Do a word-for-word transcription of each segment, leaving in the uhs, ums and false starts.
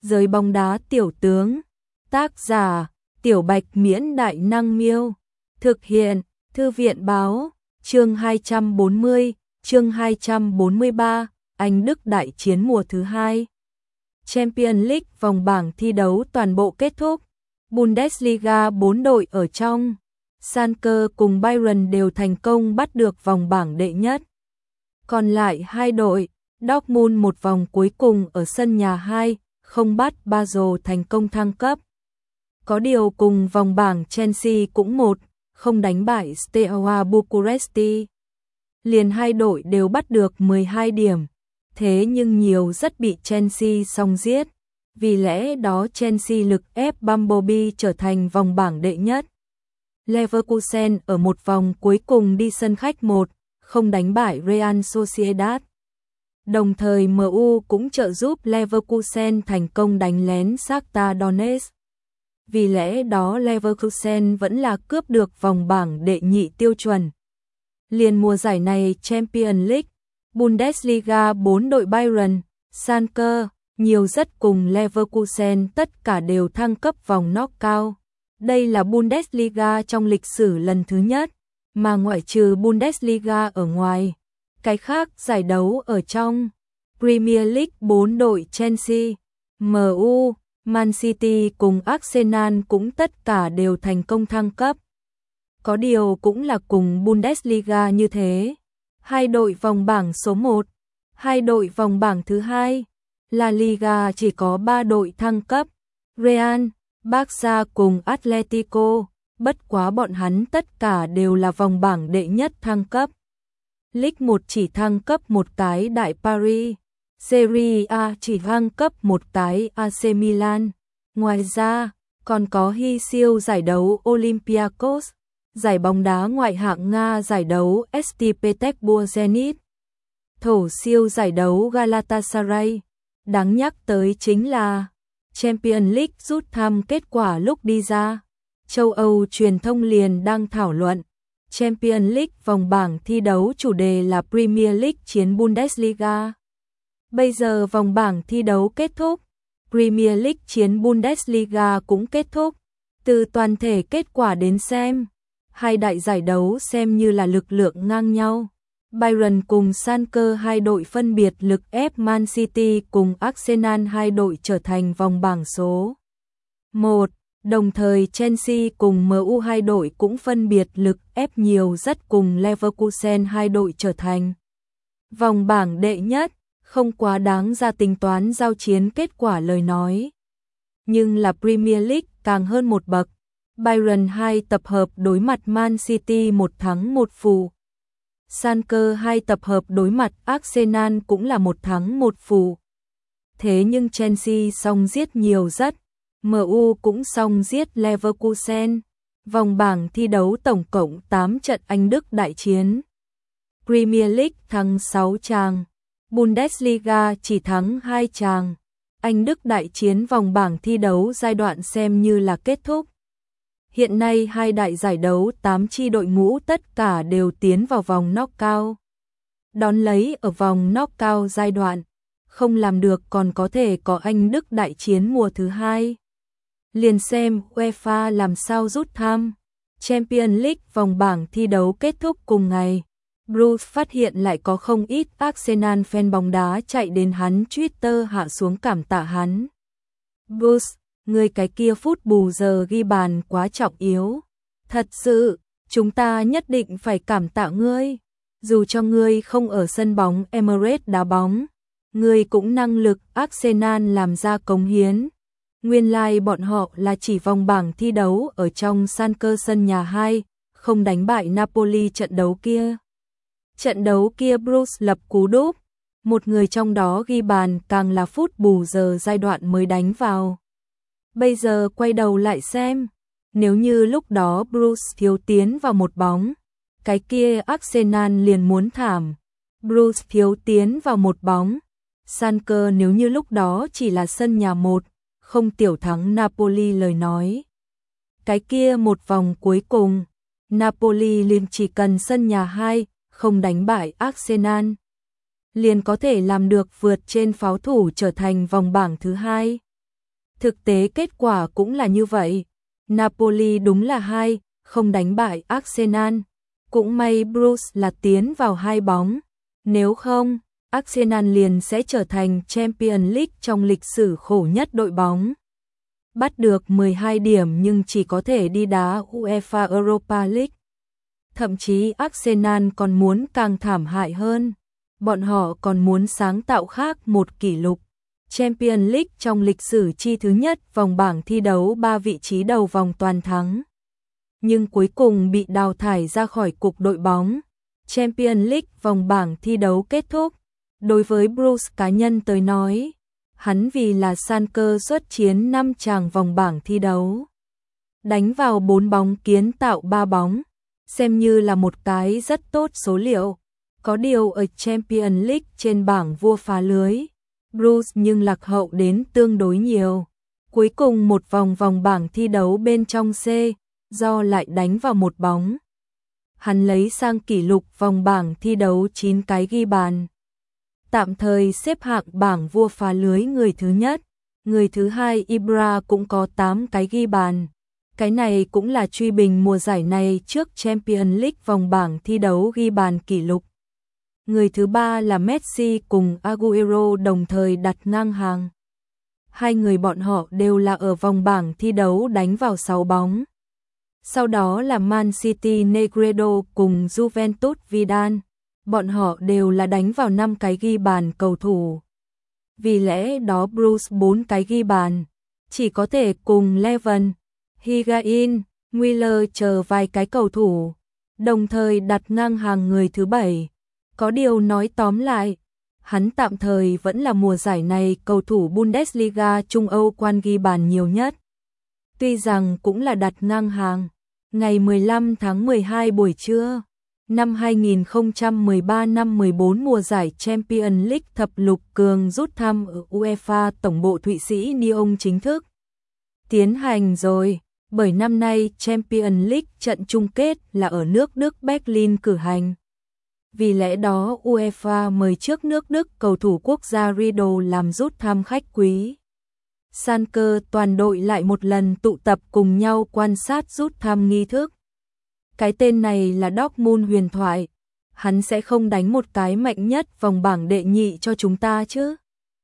Giới bóng đá tiểu tướng. Tác giả: Tiểu Bạch Miễn Đại Năng Miêu. Thực hiện: Thư viện báo. Chương hai trăm bốn mươi, chương hai trăm bốn mươi ba, Anh Đức đại chiến mùa thứ hai. Champions League vòng bảng thi đấu toàn bộ kết thúc. Bundesliga bốn đội ở trong. Schalke cùng Bayern đều thành công bắt được vòng bảng đệ nhất. Còn lại hai đội, Dortmund một vòng cuối cùng ở sân nhà hai, không bắt Basel thành công thăng cấp. Có điều cùng vòng bảng Chelsea cũng một, không đánh bại Steaua Bucuresti. Liền hai đội đều bắt được mười hai điểm, thế nhưng nhiều rất bị Chelsea song giết. Vì lẽ đó Chelsea lực ép Bumblebee trở thành vòng bảng đệ nhất. Leverkusen ở một vòng cuối cùng đi sân khách một, không đánh bại Real Sociedad. Đồng thời em u cũng trợ giúp Leverkusen thành công đánh lén Shakhtar Donetsk. Vì lẽ đó Leverkusen vẫn là cướp được vòng bảng đệ nhị tiêu chuẩn. Liền mùa giải này Champions League, Bundesliga bốn đội Bayern, Schalke, nhiều rất cùng Leverkusen tất cả đều thăng cấp vòng knockout. Đây là Bundesliga trong lịch sử lần thứ nhất, mà ngoại trừ Bundesliga ở ngoài, cái khác giải đấu ở trong. Premier League bốn đội Chelsea, em u, Man City cùng Arsenal cũng tất cả đều thành công thăng cấp. Có điều cũng là cùng Bundesliga như thế. Hai đội vòng bảng số một, hai đội vòng bảng thứ hai. La Liga chỉ có ba đội thăng cấp. Real, Barca cùng Atletico, bất quá bọn hắn tất cả đều là vòng bảng đệ nhất thăng cấp. League một chỉ thăng cấp một cái Đại Paris. Serie A chỉ thăng cấp một cái a xê Milan. Ngoài ra, còn có hy siêu giải đấu Olympiacos, giải bóng đá ngoại hạng Nga giải đấu ét tê Petersburg Zenit, thổ siêu giải đấu Galatasaray. Đáng nhắc tới chính là Champions League rút thăm kết quả lúc đi ra. Châu Âu truyền thông liền đang thảo luận. Champions League vòng bảng thi đấu chủ đề là Premier League chiến Bundesliga. Bây giờ vòng bảng thi đấu kết thúc, Premier League chiến Bundesliga cũng kết thúc. Từ toàn thể kết quả đến xem, hai đại giải đấu xem như là lực lượng ngang nhau. Bayern cùng Schalke hai đội phân biệt lực ép Man City cùng Arsenal hai đội trở thành vòng bảng số một. Đồng thời Chelsea cùng em u hai đội cũng phân biệt lực ép nhiều rất cùng Leverkusen hai đội trở thành vòng bảng đệ nhất. Không quá đáng ra tính toán giao chiến kết quả lời nói. Nhưng là Premier League càng hơn một bậc. Bayern hai tập hợp đối mặt Man City một thắng một phụ. Schalke hai tập hợp đối mặt Arsenal cũng là một thắng một phụ. Thế nhưng Chelsea song giết nhiều rất. em u cũng song giết Leverkusen. Vòng bảng thi đấu tổng cộng tám trận Anh Đức đại chiến. Premier League thắng sáu tràng. Bundesliga chỉ thắng hai tràng. Anh Đức đại chiến vòng bảng thi đấu giai đoạn xem như là kết thúc. Hiện nay hai đại giải đấu tám chi đội ngũ tất cả đều tiến vào vòng knockout. Đón lấy ở vòng knockout giai đoạn, không làm được còn có thể có Anh Đức đại chiến mùa thứ hai. Liền xem UEFA làm sao rút thăm. Champions League vòng bảng thi đấu kết thúc cùng ngày. Bruce phát hiện lại có không ít Arsenal fan bóng đá chạy đến hắn Twitter hạ xuống cảm tạ hắn. Bruce, người cái kia phút bù giờ ghi bàn quá trọng yếu. Thật sự, chúng ta nhất định phải cảm tạ ngươi. Dù cho ngươi không ở sân bóng Emirates đá bóng, ngươi cũng năng lực Arsenal làm ra cống hiến. Nguyên lai like bọn họ là chỉ vòng bảng thi đấu ở trong Schalke sân nhà hai, không đánh bại Napoli trận đấu kia. Trận đấu kia Bruce lập cú đúp, một người trong đó ghi bàn càng là phút bù giờ giai đoạn mới đánh vào. Bây giờ quay đầu lại xem, nếu như lúc đó Bruce thiếu tiến vào một bóng, cái kia Arsenal liền muốn thảm. Bruce thiếu tiến vào một bóng, Schalke nếu như lúc đó chỉ là sân nhà một, không tiểu thắng Napoli lời nói. Cái kia một vòng cuối cùng, Napoli liền chỉ cần sân nhà hai, không đánh bại Arsenal, liền có thể làm được vượt trên pháo thủ trở thành vòng bảng thứ hai. Thực tế kết quả cũng là như vậy. Napoli đúng là hai không đánh bại Arsenal. Cũng may Bruce là tiến vào hai bóng. Nếu không, Arsenal liền sẽ trở thành Champions League trong lịch sử khổ nhất đội bóng. Bắt được mười hai điểm nhưng chỉ có thể đi đá UEFA Europa League. Thậm chí Arsenal còn muốn càng thảm hại hơn. Bọn họ còn muốn sáng tạo khác một kỷ lục. Champions League trong lịch sử chi thứ nhất vòng bảng thi đấu ba vị trí đầu vòng toàn thắng. Nhưng cuối cùng bị đào thải ra khỏi cuộc đội bóng. Champions League vòng bảng thi đấu kết thúc. Đối với Bruce cá nhân tới nói, hắn vì là san cơ xuất chiến năm tràng vòng bảng thi đấu. Đánh vào bốn bóng kiến tạo ba bóng, xem như là một cái rất tốt số liệu. Có điều ở Champions League trên bảng vua phá lưới, Bruce nhưng lạc hậu đến tương đối nhiều. Cuối cùng một vòng vòng bảng thi đấu bên trong C, do lại đánh vào một bóng. Hắn lấy sang kỷ lục vòng bảng thi đấu chín cái ghi bàn. Tạm thời xếp hạng bảng vua phá lưới người thứ nhất, người thứ hai Ibra cũng có tám cái ghi bàn. Cái này cũng là truy bình mùa giải này trước Champions League vòng bảng thi đấu ghi bàn kỷ lục. Người thứ ba là Messi cùng Aguero đồng thời đặt ngang hàng. Hai người bọn họ đều là ở vòng bảng thi đấu đánh vào sáu bóng. Sau đó là Man City Negredo cùng Juventus Vidal. Bọn họ đều là đánh vào năm cái ghi bàn cầu thủ. Vì lẽ đó Bruce bốn cái ghi bàn, chỉ có thể cùng Leven, Higuain, Müller chờ vài cái cầu thủ, đồng thời đặt ngang hàng người thứ bảy. Có điều nói tóm lại, hắn tạm thời vẫn là mùa giải này cầu thủ Bundesliga Trung Âu quan ghi bàn nhiều nhất. Tuy rằng cũng là đặt ngang hàng, ngày mười lăm tháng mười hai buổi trưa, năm hai nghìn không trăm mười ba năm mười bốn mùa giải Champions League thập lục cường rút thăm ở UEFA tổng bộ Thụy Sĩ Lyon chính thức tiến hành rồi, bởi năm nay Champions League trận chung kết là ở nước Đức Berlin cử hành. Vì lẽ đó UEFA mời trước nước Đức cầu thủ quốc gia Riedel làm rút thăm khách quý. San cơ toàn đội lại một lần tụ tập cùng nhau quan sát rút thăm nghi thức. Cái tên này là Dortmund huyền thoại. Hắn sẽ không đánh một cái mạnh nhất vòng bảng đệ nhị cho chúng ta chứ.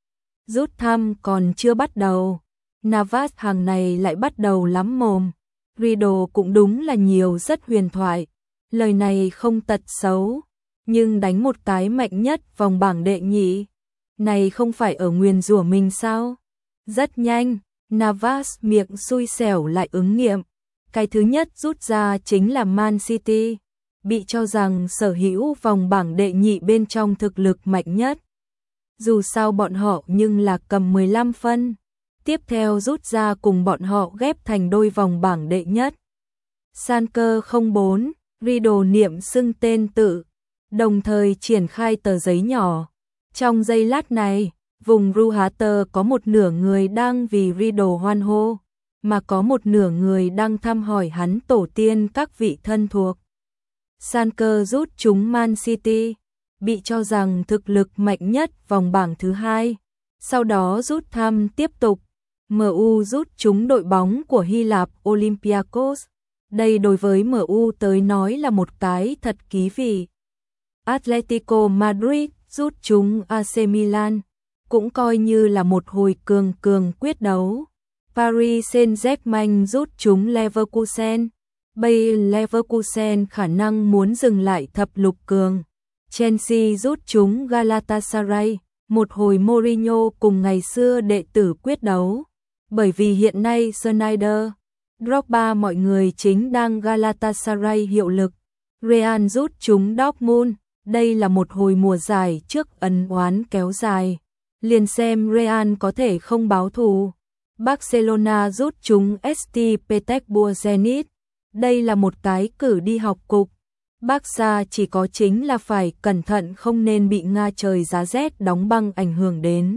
Rút thăm còn chưa bắt đầu. Navas hàng này lại bắt đầu lắm mồm. Riedel cũng đúng là nhiều rất huyền thoại. Lời này không tật xấu. Nhưng đánh một cái mạnh nhất vòng bảng đệ nhị. Này không phải ở nguyền rủa mình sao? Rất nhanh, Navas miệng xui xẻo lại ứng nghiệm. Cái thứ nhất rút ra chính là Man City, bị cho rằng sở hữu vòng bảng đệ nhị bên trong thực lực mạnh nhất. Dù sao bọn họ nhưng là cầm mười lăm phân. Tiếp theo rút ra cùng bọn họ ghép thành đôi vòng bảng đệ nhất. San cơ không bốn, Riedel niệm xưng tên tự, đồng thời triển khai tờ giấy nhỏ. Trong giây lát này, vùng Ruhater có một nửa người đang vì Riedel hoan hô, mà có một nửa người đang thăm hỏi hắn tổ tiên các vị thân thuộc. San cơ rút trúng Man City, bị cho rằng thực lực mạnh nhất vòng bảng thứ hai. Sau đó rút thăm tiếp tục, em u rút trúng đội bóng của Hy Lạp Olympiacos. Đây đối với em u tới nói là một cái thật ký vị. Atletico Madrid rút trúng a xê Milan, cũng coi như là một hồi cường cường quyết đấu. Paris Saint-Germain rút trúng Leverkusen. Bayer Leverkusen khả năng muốn dừng lại thập lục cường. Chelsea rút trúng Galatasaray, một hồi Mourinho cùng ngày xưa đệ tử quyết đấu. Bởi vì hiện nay Sneijder, Drogba mọi người chính đang Galatasaray hiệu lực. Real rút trúng Dortmund, đây là một hồi mùa giải trước ân oán kéo dài. Liền xem Real có thể không báo thù. Barcelona rút trúng ét tê Petersburg Zenit. Đây là một cái cử đi học cục. Barca chỉ có chính là phải cẩn thận không nên bị Nga trời giá rét đóng băng ảnh hưởng đến.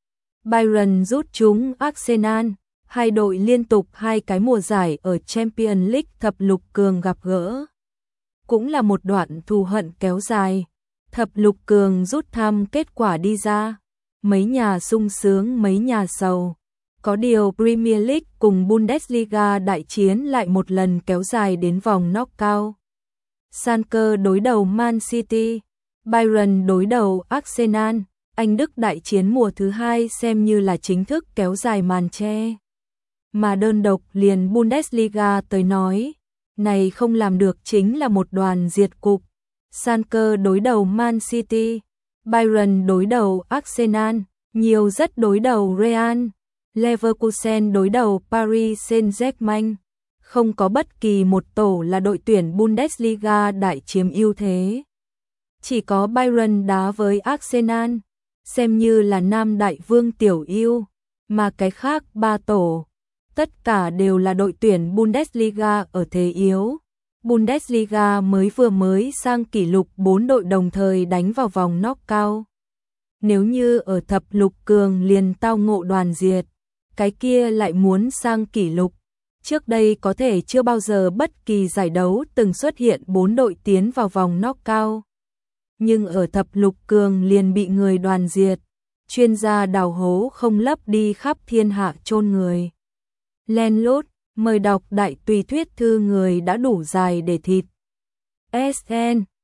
Bayern rút trúng Arsenal. Hai đội liên tục hai cái mùa giải ở Champions League thập lục cường gặp gỡ. Cũng là một đoạn thù hận kéo dài. Thập lục cường rút thăm kết quả đi ra. Mấy nhà sung sướng mấy nhà sầu. Có điều Premier League cùng Bundesliga đại chiến lại một lần kéo dài đến vòng knockout. Schalke đối đầu Man City, Bayern đối đầu Arsenal, Anh Đức đại chiến mùa thứ hai xem như là chính thức kéo dài màn che. Mà đơn độc liền Bundesliga tới nói, này không làm được chính là một đoàn diệt cục. Schalke đối đầu Man City, Bayern đối đầu Arsenal, nhiều rất đối đầu Real, Leverkusen đối đầu Paris Saint-Germain. Không có bất kỳ một tổ là đội tuyển Bundesliga đại chiếm ưu thế. Chỉ có Bayern đá với Arsenal, xem như là nam đại vương tiểu ưu, mà cái khác ba tổ, tất cả đều là đội tuyển Bundesliga ở thế yếu. Bundesliga mới vừa mới sang kỷ lục bốn đội đồng thời đánh vào vòng knockout. Nếu như ở thập lục cường liền tao ngộ đoàn diệt, cái kia lại muốn sang kỷ lục. Trước đây có thể chưa bao giờ bất kỳ giải đấu từng xuất hiện bốn đội tiến vào vòng knockout. Nhưng ở thập lục cường liền bị người đoàn diệt, chuyên gia đào hố không lấp đi khắp thiên hạ chôn người. Len lút, mời đọc đại tùy thuyết thư người đã đủ dài để thịt. ét en